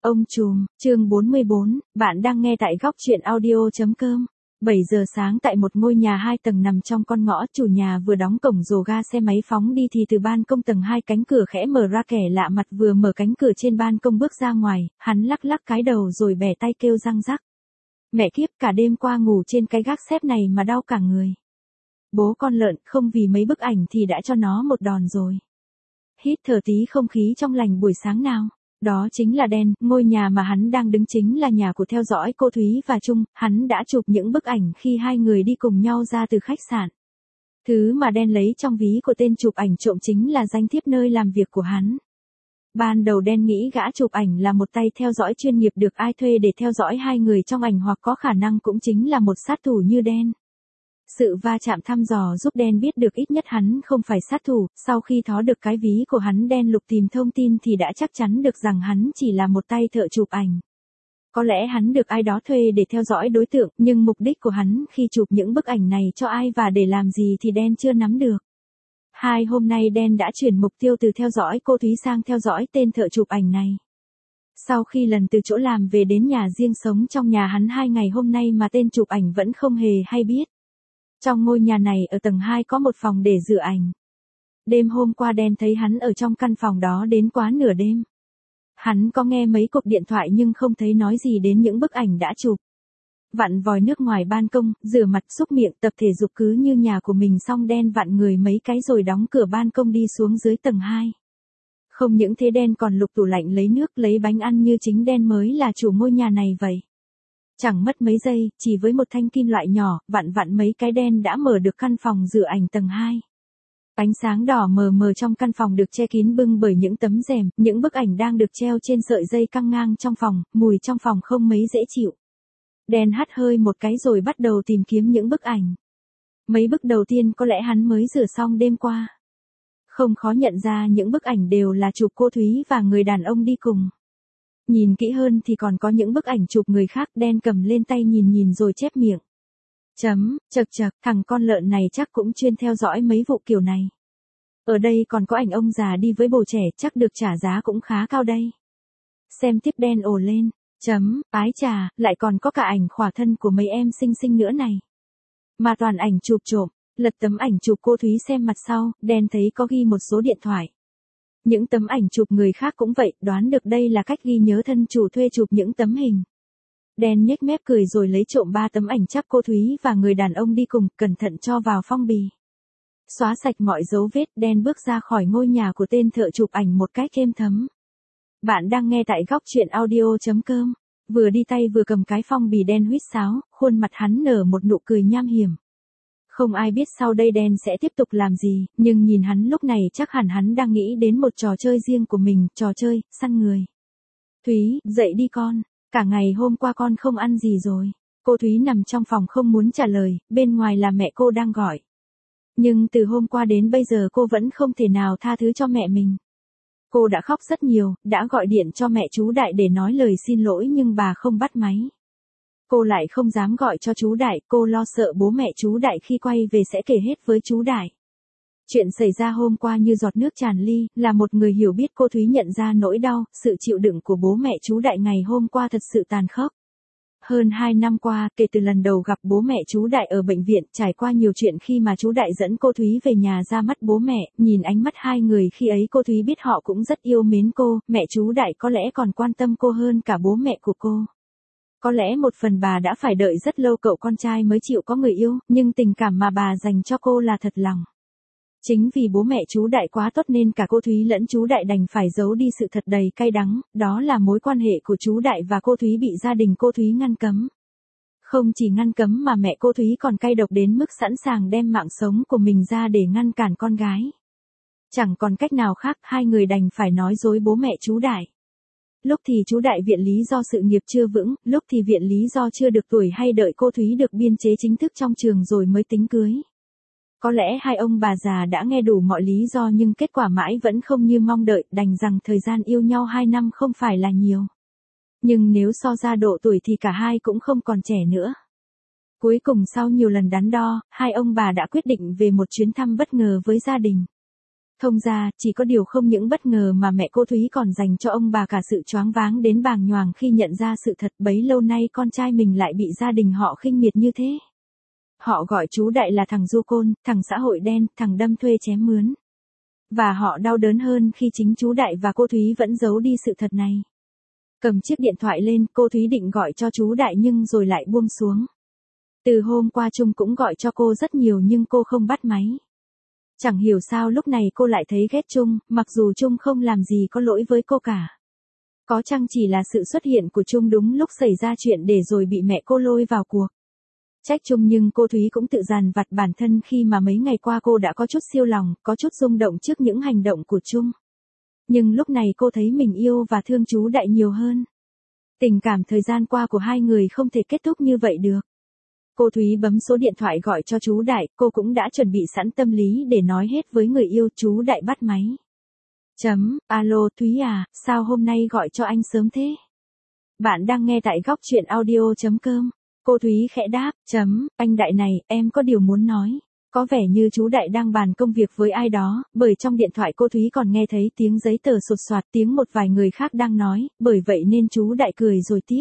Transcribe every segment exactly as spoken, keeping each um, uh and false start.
Ông trùm, chương bốn mươi bốn, bạn đang nghe tại góc truyện audio.com. bảy giờ sáng tại một ngôi nhà hai tầng nằm trong con ngõ, chủ nhà vừa đóng cổng rồ ga xe máy phóng đi thì từ ban công tầng hai cánh cửa khẽ mở ra, kẻ lạ mặt vừa mở cánh cửa trên ban công bước ra ngoài, hắn lắc lắc cái đầu rồi bẻ tay kêu răng rắc. Mẹ kiếp, cả đêm qua ngủ trên cái gác xếp này mà đau cả người. Bố con lợn, không vì mấy bức ảnh thì đã cho nó một đòn rồi. Hít thở tí không khí trong lành buổi sáng nào. Đó chính là Dan, ngôi nhà mà hắn đang đứng chính là nhà của theo dõi cô Thúy và Trung, hắn đã chụp những bức ảnh khi hai người đi cùng nhau ra từ khách sạn. Thứ mà Dan lấy trong ví của tên chụp ảnh trộm chính là danh thiếp nơi làm việc của hắn. Ban đầu Dan nghĩ gã chụp ảnh là một tay theo dõi chuyên nghiệp được ai thuê để theo dõi hai người trong ảnh, hoặc có khả năng cũng chính là một sát thủ như Dan. Sự va chạm thăm dò giúp Dan biết được ít nhất hắn không phải sát thủ, sau khi thó được cái ví của hắn, Dan lục tìm thông tin thì đã chắc chắn được rằng hắn chỉ là một tay thợ chụp ảnh. Có lẽ hắn được ai đó thuê để theo dõi đối tượng, nhưng mục đích của hắn khi chụp những bức ảnh này cho ai và để làm gì thì Dan chưa nắm được. Hai hôm nay Dan đã chuyển mục tiêu từ theo dõi cô Thúy sang theo dõi tên thợ chụp ảnh này. Sau khi lần từ chỗ làm về đến nhà riêng sống trong nhà hắn hai ngày hôm nay mà tên chụp ảnh vẫn không hề hay biết. Trong ngôi nhà này ở tầng hai có một phòng để rửa ảnh. Đêm hôm qua Dan thấy hắn ở trong căn phòng đó đến quá nửa đêm. Hắn có nghe mấy cuộc điện thoại nhưng không thấy nói gì đến những bức ảnh đã chụp. Vặn vòi nước ngoài ban công, rửa mặt, xúc miệng, tập thể dục cứ như nhà của mình, xong Dan vặn người mấy cái rồi đóng cửa ban công đi xuống dưới tầng hai. Không những thế, Dan còn lục tủ lạnh lấy nước lấy bánh ăn như chính Dan mới là chủ ngôi nhà này vậy. Chẳng mất mấy giây, chỉ với một thanh kim loại nhỏ, vặn vặn mấy cái, Dan đã mở được căn phòng rửa ảnh tầng hai. Ánh sáng đỏ mờ mờ trong căn phòng được che kín bưng bởi những tấm rèm, những bức ảnh đang được treo trên sợi dây căng ngang trong phòng, mùi trong phòng không mấy dễ chịu. Dan hắt hơi một cái rồi bắt đầu tìm kiếm những bức ảnh. Mấy bức đầu tiên có lẽ hắn mới rửa xong đêm qua. Không khó nhận ra những bức ảnh đều là chụp cô Thúy và người đàn ông đi cùng. Nhìn kỹ hơn thì còn có những bức ảnh chụp người khác. Dan cầm lên tay nhìn nhìn rồi chép miệng. Chấm, chật chật, thằng con lợn này chắc cũng chuyên theo dõi mấy vụ kiểu này. Ở đây còn có ảnh ông già đi với bồ trẻ, chắc được trả giá cũng khá cao đây. Xem tiếp, Dan ồ lên. Chấm, ái chà, lại còn có cả ảnh khỏa thân của mấy em xinh xinh nữa này. Mà toàn ảnh chụp trộm. Lật tấm ảnh chụp cô Thúy xem mặt sau, Dan thấy có ghi một số điện thoại. Những tấm ảnh chụp người khác cũng vậy, đoán được đây là cách ghi nhớ thân chủ thuê chụp những tấm hình. Dan nhếch mép cười rồi lấy trộm ba tấm ảnh chắc cô Thúy và người đàn ông đi cùng, cẩn thận cho vào phong bì. Xóa sạch mọi dấu vết, Dan bước ra khỏi ngôi nhà của tên thợ chụp ảnh một cách êm thấm. Bạn đang nghe tại góc truyện audio.com. Vừa đi tay vừa cầm cái phong bì, Dan huýt sáo, khuôn mặt hắn nở một nụ cười nham hiểm. Không ai biết sau đây Dan sẽ tiếp tục làm gì, nhưng nhìn hắn lúc này chắc hẳn hắn đang nghĩ đến một trò chơi riêng của mình, trò chơi, săn người. Thúy, dậy đi con, cả ngày hôm qua con không ăn gì rồi. Cô Thúy nằm trong phòng không muốn trả lời, bên ngoài là mẹ cô đang gọi. Nhưng từ hôm qua đến bây giờ cô vẫn không thể nào tha thứ cho mẹ mình. Cô đã khóc rất nhiều, đã gọi điện cho mẹ chú Đại để nói lời xin lỗi nhưng bà không bắt máy. Cô lại không dám gọi cho chú Đại, cô lo sợ bố mẹ chú Đại khi quay về sẽ kể hết với chú Đại. Chuyện xảy ra hôm qua như giọt nước tràn ly, là một người hiểu biết cô Thúy nhận ra nỗi đau, sự chịu đựng của bố mẹ chú Đại ngày hôm qua thật sự tàn khốc. Hơn hai năm qua, kể từ lần đầu gặp bố mẹ chú Đại ở bệnh viện, trải qua nhiều chuyện khi mà chú Đại dẫn cô Thúy về nhà ra mắt bố mẹ, nhìn ánh mắt hai người khi ấy cô Thúy biết họ cũng rất yêu mến cô, mẹ chú Đại có lẽ còn quan tâm cô hơn cả bố mẹ của cô. Có lẽ một phần bà đã phải đợi rất lâu cậu con trai mới chịu có người yêu, nhưng tình cảm mà bà dành cho cô là thật lòng. Chính vì bố mẹ chú Đại quá tốt nên cả cô Thúy lẫn chú Đại đành phải giấu đi sự thật đầy cay đắng, đó là mối quan hệ của chú Đại và cô Thúy bị gia đình cô Thúy ngăn cấm. Không chỉ ngăn cấm mà mẹ cô Thúy còn cay độc đến mức sẵn sàng đem mạng sống của mình ra để ngăn cản con gái. Chẳng còn cách nào khác, hai người đành phải nói dối bố mẹ chú Đại. Lúc thì chú Đại viện lý do sự nghiệp chưa vững, lúc thì viện lý do chưa được tuổi hay đợi cô Thúy được biên chế chính thức trong trường rồi mới tính cưới. Có lẽ hai ông bà già đã nghe đủ mọi lý do nhưng kết quả mãi vẫn không như mong đợi, đành rằng thời gian yêu nhau hai năm không phải là nhiều. Nhưng nếu so ra độ tuổi thì cả hai cũng không còn trẻ nữa. Cuối cùng sau nhiều lần đắn đo, hai ông bà đã quyết định về một chuyến thăm bất ngờ với gia đình. Thông ra, chỉ có điều không những bất ngờ mà mẹ cô Thúy còn dành cho ông bà cả sự choáng váng đến bàng nhoàng khi nhận ra sự thật bấy lâu nay con trai mình lại bị gia đình họ khinh miệt như thế. Họ gọi chú Đại là thằng du côn, thằng xã hội đen, thằng đâm thuê chém mướn. Và họ đau đớn hơn khi chính chú Đại và cô Thúy vẫn giấu đi sự thật này. Cầm chiếc điện thoại lên, cô Thúy định gọi cho chú Đại nhưng rồi lại buông xuống. Từ hôm qua Trung cũng gọi cho cô rất nhiều nhưng cô không bắt máy. Chẳng hiểu sao lúc này cô lại thấy ghét Trung, mặc dù Trung không làm gì có lỗi với cô cả. Có chăng chỉ là sự xuất hiện của Trung đúng lúc xảy ra chuyện để rồi bị mẹ cô lôi vào cuộc. Trách Trung nhưng cô Thúy cũng tự dằn vặt bản thân khi mà mấy ngày qua cô đã có chút siêu lòng, có chút rung động trước những hành động của Trung. Nhưng lúc này cô thấy mình yêu và thương chú Đại nhiều hơn. Tình cảm thời gian qua của hai người không thể kết thúc như vậy được. Cô Thúy bấm số điện thoại gọi cho chú Đại, cô cũng đã chuẩn bị sẵn tâm lý để nói hết với người yêu. Chú Đại bắt máy. Chấm, alo Thúy à, sao hôm nay gọi cho anh sớm thế? Bạn đang nghe tại góc chuyện audio.com. Cô Thúy khẽ đáp, chấm, anh Đại này, em có điều muốn nói. Có vẻ như chú Đại đang bàn công việc với ai đó, bởi trong điện thoại cô Thúy còn nghe thấy tiếng giấy tờ sột soạt, tiếng một vài người khác đang nói, bởi vậy nên chú Đại cười rồi tiếp.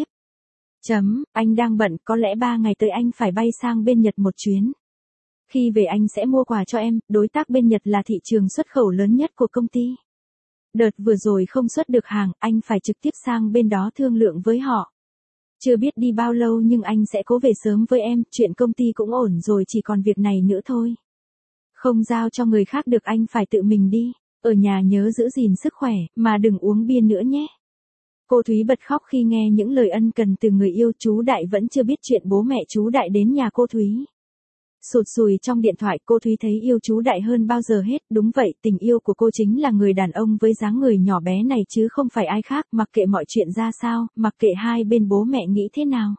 Chấm, anh đang bận, có lẽ ba ngày tới anh phải bay sang bên Nhật một chuyến. Khi về anh sẽ mua quà cho em, đối tác bên Nhật là thị trường xuất khẩu lớn nhất của công ty. Đợt vừa rồi không xuất được hàng, anh phải trực tiếp sang bên đó thương lượng với họ. Chưa biết đi bao lâu nhưng anh sẽ cố về sớm với em, chuyện công ty cũng ổn rồi, chỉ còn việc này nữa thôi. Không giao cho người khác được, anh phải tự mình đi. Ở nhà nhớ giữ gìn sức khỏe, mà đừng uống bia nữa nhé. Cô Thúy bật khóc khi nghe những lời ân cần từ người yêu. Chú Đại vẫn chưa biết chuyện bố mẹ chú Đại đến nhà cô Thúy. Sụt sùi trong điện thoại, cô Thúy thấy yêu chú Đại hơn bao giờ hết. Đúng vậy, tình yêu của cô chính là người đàn ông với dáng người nhỏ bé này chứ không phải ai khác. Mặc kệ mọi chuyện ra sao, mặc kệ hai bên bố mẹ nghĩ thế nào,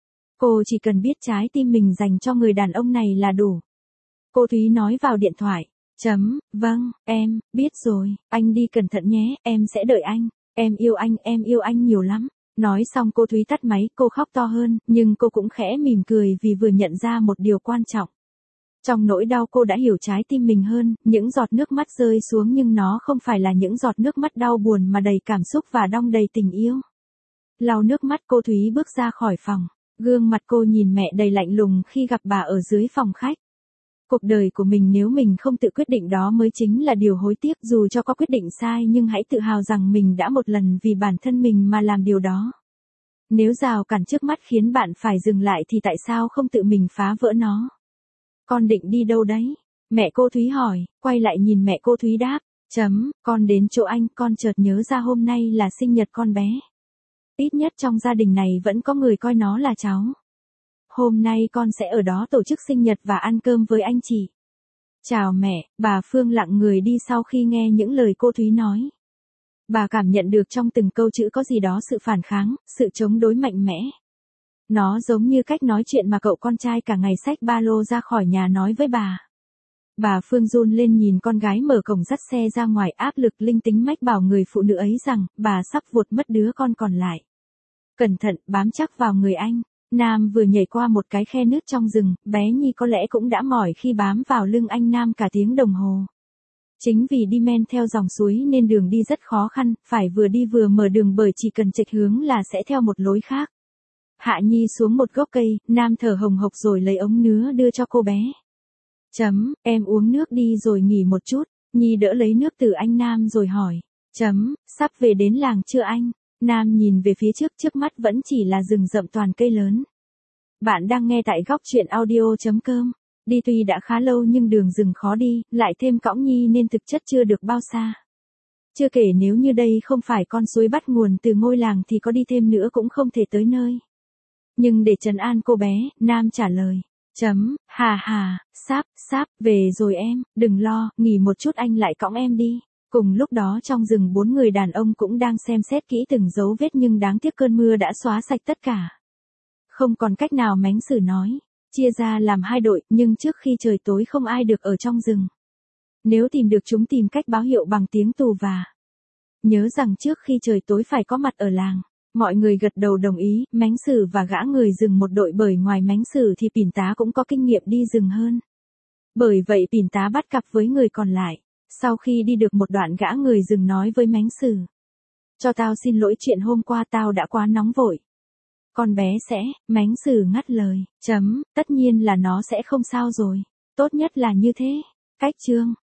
cô chỉ cần biết trái tim mình dành cho người đàn ông này là đủ. Cô Thúy nói vào điện thoại. Chấm, vâng, em, biết rồi, anh đi cẩn thận nhé, em sẽ đợi anh. Em yêu anh, em yêu anh nhiều lắm. Nói xong cô Thúy tắt máy, cô khóc to hơn, nhưng cô cũng khẽ mỉm cười vì vừa nhận ra một điều quan trọng. Trong nỗi đau cô đã hiểu trái tim mình hơn, những giọt nước mắt rơi xuống nhưng nó không phải là những giọt nước mắt đau buồn mà đầy cảm xúc và đong đầy tình yêu. Lau nước mắt, cô Thúy bước ra khỏi phòng. Gương mặt cô nhìn mẹ đầy lạnh lùng khi gặp bà ở dưới phòng khách. Cuộc đời của mình nếu mình không tự quyết định đó mới chính là điều hối tiếc, dù cho có quyết định sai nhưng hãy tự hào rằng mình đã một lần vì bản thân mình mà làm điều đó. Nếu rào cản trước mắt khiến bạn phải dừng lại thì tại sao không tự mình phá vỡ nó? Con định đi đâu đấy? Mẹ cô Thúy hỏi, quay lại nhìn mẹ cô Thúy đáp, chấm, con đến chỗ anh, con chợt nhớ ra hôm nay là sinh nhật con bé. Ít nhất trong gia đình này vẫn có người coi nó là cháu. Hôm nay con sẽ ở đó tổ chức sinh nhật và ăn cơm với anh chị. Chào mẹ, bà Phương lặng người đi sau khi nghe những lời cô Thúy nói. Bà cảm nhận được trong từng câu chữ có gì đó sự phản kháng, sự chống đối mạnh mẽ. Nó giống như cách nói chuyện mà cậu con trai cả ngày xách ba lô ra khỏi nhà nói với bà. Bà Phương run lên nhìn con gái mở cổng dắt xe ra ngoài, áp lực linh tính mách bảo người phụ nữ ấy rằng bà sắp vuột mất đứa con còn lại. Cẩn thận, bám chắc vào người anh. Nam vừa nhảy qua một cái khe nước trong rừng, bé Nhi có lẽ cũng đã mỏi khi bám vào lưng anh Nam cả tiếng đồng hồ. Chính vì đi men theo dòng suối nên đường đi rất khó khăn, phải vừa đi vừa mở đường bởi chỉ cần chệch hướng là sẽ theo một lối khác. Hạ Nhi xuống một gốc cây, Nam thở hồng hộc rồi lấy ống nứa đưa cho cô bé. Chấm, em uống nước đi rồi nghỉ một chút. Nhi đỡ lấy nước từ anh Nam rồi hỏi. Chấm, sắp về đến làng chưa anh? Nam nhìn về phía trước, trước mắt vẫn chỉ là rừng rậm toàn cây lớn. Bạn đang nghe tại góc chuyện audio.com. Đi tuy đã khá lâu nhưng đường rừng khó đi, lại thêm cõng Nhi nên thực chất chưa được bao xa. Chưa kể nếu như đây không phải con suối bắt nguồn từ ngôi làng thì có đi thêm nữa cũng không thể tới nơi. Nhưng để trấn an cô bé, Nam trả lời. Chấm, hà hà, sáp, sáp, về rồi em, đừng lo, nghỉ một chút anh lại cõng em đi. Cùng lúc đó trong rừng bốn người đàn ông cũng đang xem xét kỹ từng dấu vết nhưng đáng tiếc cơn mưa đã xóa sạch tất cả. Không còn cách nào, mánh xử nói. Chia ra làm hai đội, nhưng trước khi trời tối không ai được ở trong rừng. Nếu tìm được chúng tìm cách báo hiệu bằng tiếng tù và. Nhớ rằng trước khi trời tối phải có mặt ở làng. Mọi người gật đầu đồng ý, mánh xử và gã người rừng một đội, bởi ngoài mánh xử thì Pỉn tá cũng có kinh nghiệm đi rừng hơn. Bởi vậy Pỉn tá bắt cặp với người còn lại. Sau khi đi được một đoạn gã người dừng nói với Mánh Sử. Cho tao xin lỗi chuyện hôm qua tao đã quá nóng vội. Con bé sẽ, Mánh Sử ngắt lời, chấm, tất nhiên là nó sẽ không sao rồi. Tốt nhất là như thế. Cách chương.